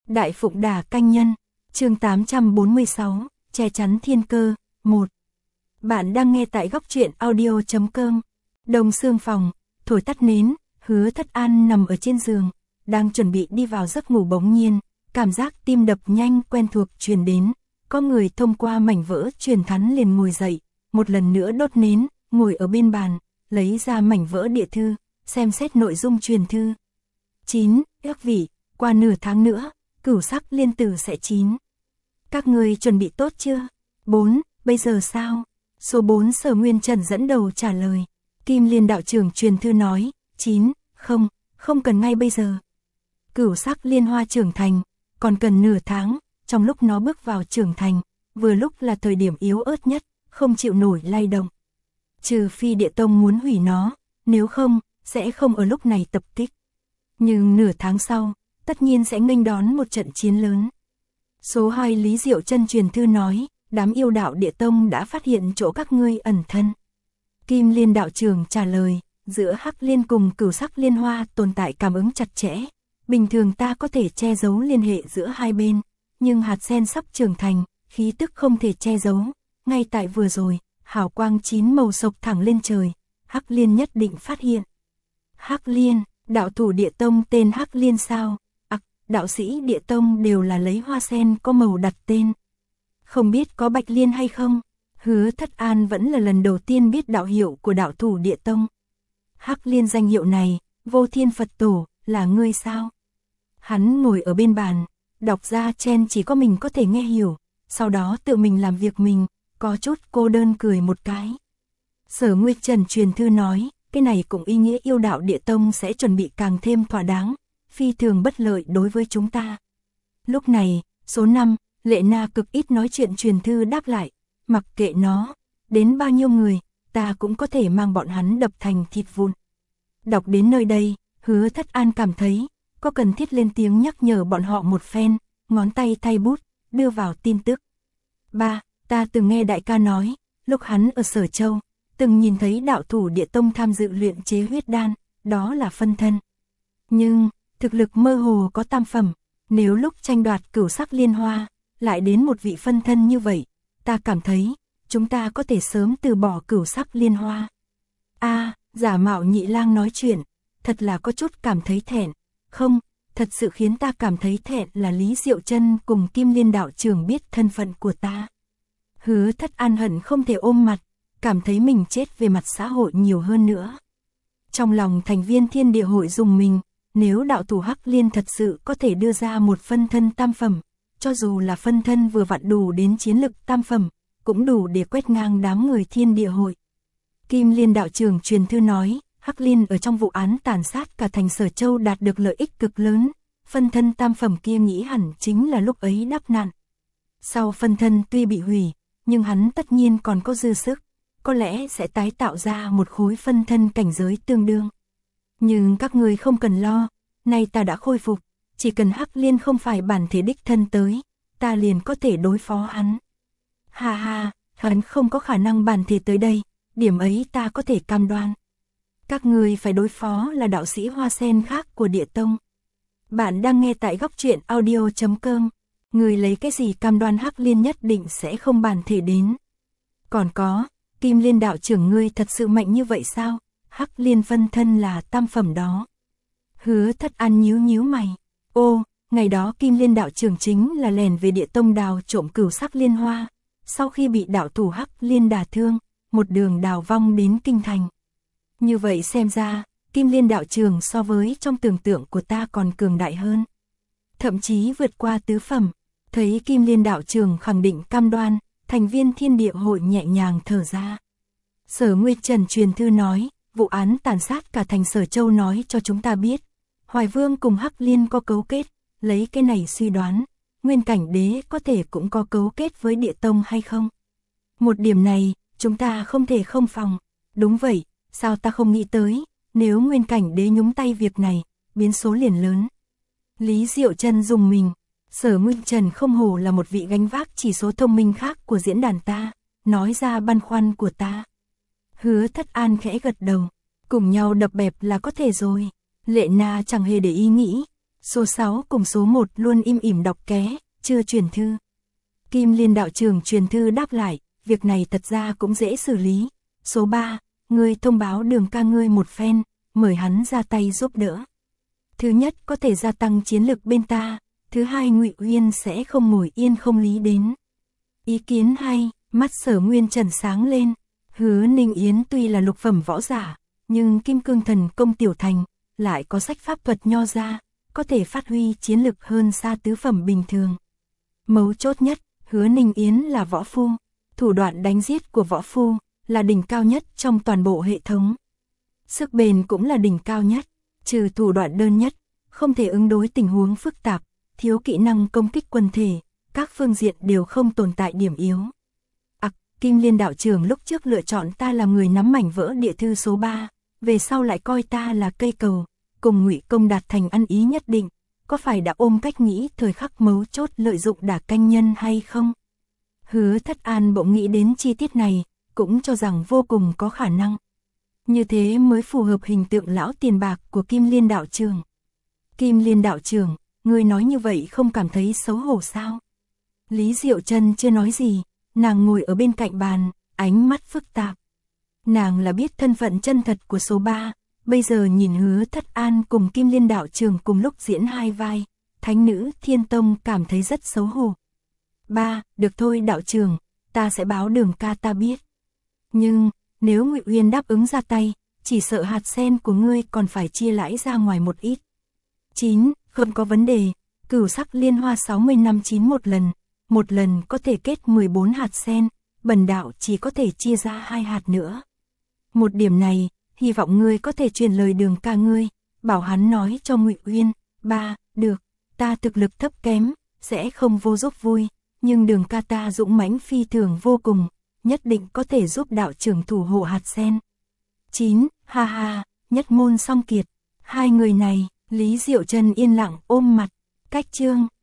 Đại Phụng Đà Canh Nhân, chương 846, che chắn thiên cơ, 1. Bạn đang nghe tại góc truyện audio.com. Đông sương phòng, thổi tắt nến, Hứa Thất An nằm ở trên giường, đang chuẩn bị đi vào giấc ngủ, bỗng nhiên, cảm giác tim đập nhanh quen thuộc truyền đến. Có người thông qua mảnh vỡ truyền thắn liền ngồi dậy, một lần nữa đốt nến, ngồi ở bên bàn, lấy ra mảnh vỡ địa thư, xem xét nội dung truyền thư. 9. Ước vị, qua nửa tháng nữa, Cửu Sắc Liên Tử sẽ chín. Các người chuẩn bị tốt chưa? 4. Bây giờ sao? Số 4 Sở Nguyên Trần dẫn đầu trả lời. Kim Liên đạo trưởng truyền thư nói, 9. Không cần ngay bây giờ. Cửu Sắc Liên Hoa trưởng thành, còn cần nửa tháng, trong lúc nó bước vào trưởng thành, vừa lúc là thời điểm yếu ớt nhất, không chịu nổi lay động. Trừ phi Địa Tông muốn hủy nó, nếu không, sẽ không ở lúc này tập kích. Nhưng nửa tháng sau, tất nhiên sẽ nghênh đón một trận chiến lớn. Số 2 Lý Diệu Chân truyền thư nói, đám yêu đạo Địa Tông đã phát hiện chỗ các ngươi ẩn thân. Kim Liên đạo trưởng trả lời, giữa Hắc Liên cùng Cửu Sắc Liên Hoa tồn tại cảm ứng chặt chẽ. Bình thường ta có thể che giấu liên hệ giữa hai bên, nhưng hạt sen sắp trưởng thành, khí tức không thể che giấu. Ngay tại vừa rồi, hào quang 9 màu sộc thẳng lên trời, Hắc Liên nhất định phát hiện. Hắc Liên, đạo thủ Địa Tông tên Hắc Liên sao? Đạo sĩ Địa Tông đều là lấy hoa sen có màu đặt tên. Không biết có Bạch Liên hay không? Hứa Thất An vẫn là lần đầu tiên biết đạo hiệu của đạo thủ Địa Tông. Hắc Liên danh hiệu này, Vô Thiên Phật Tổ, là ngươi sao? Hắn ngồi ở bên bàn, đọc ra chen chỉ có mình có thể nghe hiểu, sau đó tự mình làm việc mình, có chút cô đơn cười một cái. Sở Nguyên Trần truyền thư nói, cái này cũng ý nghĩa yêu đạo Địa Tông sẽ chuẩn bị càng thêm thỏa đáng, phi thường bất lợi đối với chúng ta. Lúc này, số 5, Lệ Na cực ít nói chuyện truyền thư đáp lại, mặc kệ nó, đến bao nhiêu người, ta cũng có thể mang bọn hắn đập thành thịt vụn. Đọc đến nơi đây, Hứa Thất An cảm thấy, có cần thiết lên tiếng nhắc nhở bọn họ một phen, ngón tay thay bút, đưa vào tin tức. 3. Ta từng nghe đại ca nói, lúc hắn ở Sở Châu, từng nhìn thấy đạo thủ Địa Tông tham dự luyện chế huyết đan, đó là phân thân. Nhưng, thực lực mơ hồ có tam phẩm, nếu lúc tranh đoạt Cửu Sắc Liên Hoa, lại đến một vị phân thân như vậy, ta cảm thấy, chúng ta có thể sớm từ bỏ Cửu Sắc Liên Hoa. Giả mạo Nhị Lang nói chuyện, thật là có chút cảm thấy thẹn. Không, thật sự khiến ta cảm thấy thẹn là Lý Diệu Chân cùng Kim Liên đạo trưởng biết thân phận của ta. Hứa Thất An hận không thể ôm mặt, cảm thấy mình chết về mặt xã hội nhiều hơn nữa. Trong lòng thành viên Thiên Địa hội dùng mình, nếu đạo thủ Hắc Liên thật sự có thể đưa ra một phân thân tam phẩm, cho dù là phân thân vừa vặn đủ đến chiến lực tam phẩm, cũng đủ để quét ngang đám người Thiên Địa hội. Kim Liên đạo trưởng truyền thư nói, Hắc Liên ở trong vụ án tàn sát cả thành Sở Châu đạt được lợi ích cực lớn, phân thân tam phẩm kia nghĩ hẳn chính là lúc ấy đắp nạn. Sau phân thân tuy bị hủy, nhưng hắn tất nhiên còn có dư sức, có lẽ sẽ tái tạo ra một khối phân thân cảnh giới tương đương. Nhưng các người không cần lo, nay ta đã khôi phục, chỉ cần Hắc Liên không phải bản thể đích thân tới, ta liền có thể đối phó hắn. Hắn không có khả năng bản thể tới đây, điểm ấy ta có thể cam đoan. Các người phải đối phó là đạo sĩ hoa sen khác của Địa Tông. Bạn đang nghe tại góc truyện audio.com. Người lấy cái gì cam đoan Hắc Liên nhất định sẽ không bản thể đến? Còn có, Kim Liên đạo trưởng ngươi thật sự mạnh như vậy sao? Hắc Liên phân thân là tam phẩm đó. Hứa Thất An nhíu mày. Ngày đó Kim Liên đạo trưởng chính là lèn về Địa Tông đào trộm Cửu Sắc Liên Hoa, sau khi bị đạo thủ Hắc Liên đả thương, một đường đào vong đến kinh thành. Như vậy xem ra, Kim Liên đạo trưởng so với trong tưởng tượng của ta còn cường đại hơn, thậm chí vượt qua tứ phẩm. Thấy Kim Liên đạo trưởng khẳng định cam đoan, thành viên Thiên Địa hội nhẹ nhàng thở ra. Sở Nguyên Trần truyền thư nói, vụ án tàn sát cả thành Sở Châu nói cho chúng ta biết, Hoài Vương cùng Hắc Liên có cấu kết, lấy cái này suy đoán, Nguyên Cảnh Đế có thể cũng có cấu kết với Địa Tông hay không? Một điểm này, chúng ta không thể không phòng. Đúng vậy, sao ta không nghĩ tới, nếu Nguyên Cảnh Đế nhúng tay việc này, biến số liền lớn. Lý Diệu Chân dùng mình, Sở Nguyên Trần không hổ là một vị gánh vác chỉ số thông minh khác của diễn đàn ta, nói ra băn khoăn của ta. Hứa Thất An khẽ gật đầu, cùng nhau đập bẹp là có thể rồi. Lệ Na chẳng hề để ý nghĩ, Số 6 cùng số 1 luôn im ỉm đọc ké, chưa truyền thư. Kim Liên đạo trưởng truyền thư đáp lại, việc này thật ra cũng dễ xử lý. Số 3, ngươi thông báo Đường ca ngươi một phen, mời hắn ra tay giúp đỡ. Thứ nhất có thể gia tăng chiến lực bên ta, thứ hai Ngụy Uyên sẽ không ngồi yên không lý đến. Ý kiến hay, mắt Sở Nguyên Trần sáng lên. Hứa Ninh Yến tuy là lục phẩm võ giả, nhưng Kim Cương Thần Công tiểu thành, lại có sách pháp thuật nho ra, có thể phát huy chiến lực hơn xa tứ phẩm bình thường. Mấu chốt nhất, Hứa Ninh Yến là võ phu, thủ đoạn đánh giết của võ phu là đỉnh cao nhất trong toàn bộ hệ thống. Sức bền cũng là đỉnh cao nhất, trừ thủ đoạn đơn nhất, không thể ứng đối tình huống phức tạp, thiếu kỹ năng công kích quần thể, các phương diện đều không tồn tại điểm yếu. Kim Liên đạo trưởng lúc trước lựa chọn ta làm người nắm mảnh vỡ địa thư số 3, về sau lại coi ta là cây cầu, cùng Ngụy Công đạt thành ăn ý nhất định, có phải đã ôm cách nghĩ thời khắc mấu chốt lợi dụng đả canh nhân hay không? Hứa Thất An bỗng nghĩ đến chi tiết này, cũng cho rằng vô cùng có khả năng. Như thế mới phù hợp hình tượng lão tiền bạc của Kim Liên đạo trưởng. Kim Liên đạo trưởng, ngươi nói như vậy không cảm thấy xấu hổ sao? Lý Diệu Trân chưa nói gì, nàng ngồi ở bên cạnh bàn, ánh mắt phức tạp. Nàng là biết thân phận chân thật của số 3, bây giờ nhìn Hứa Thất An cùng Kim Liên đạo trưởng cùng lúc diễn hai vai, Thánh nữ Thiên Tông cảm thấy rất xấu hổ. Được thôi đạo trưởng, ta sẽ báo Đường ca ta biết. Nhưng, nếu Ngụy Uyên đáp ứng ra tay, chỉ sợ hạt sen của ngươi còn phải chia lãi ra ngoài một ít. 9, không có vấn đề, cửu sắc liên hoa 60 năm chín một lần có thể kết 14 hạt sen, bần đạo chỉ có thể chia ra 2 hạt nữa. Một điểm này, hy vọng ngươi có thể truyền lời Đường ca ngươi, bảo hắn nói cho Ngụy Uyên. Được, ta thực lực thấp kém, sẽ không vô giúp vui, nhưng Đường ca ta dũng mãnh phi thường vô cùng, nhất định có thể giúp đạo trưởng thủ hộ hạt sen. 9, Nhất Môn Song Kiệt, hai người này, Lý Diệu Trân yên lặng ôm mặt, cách chương.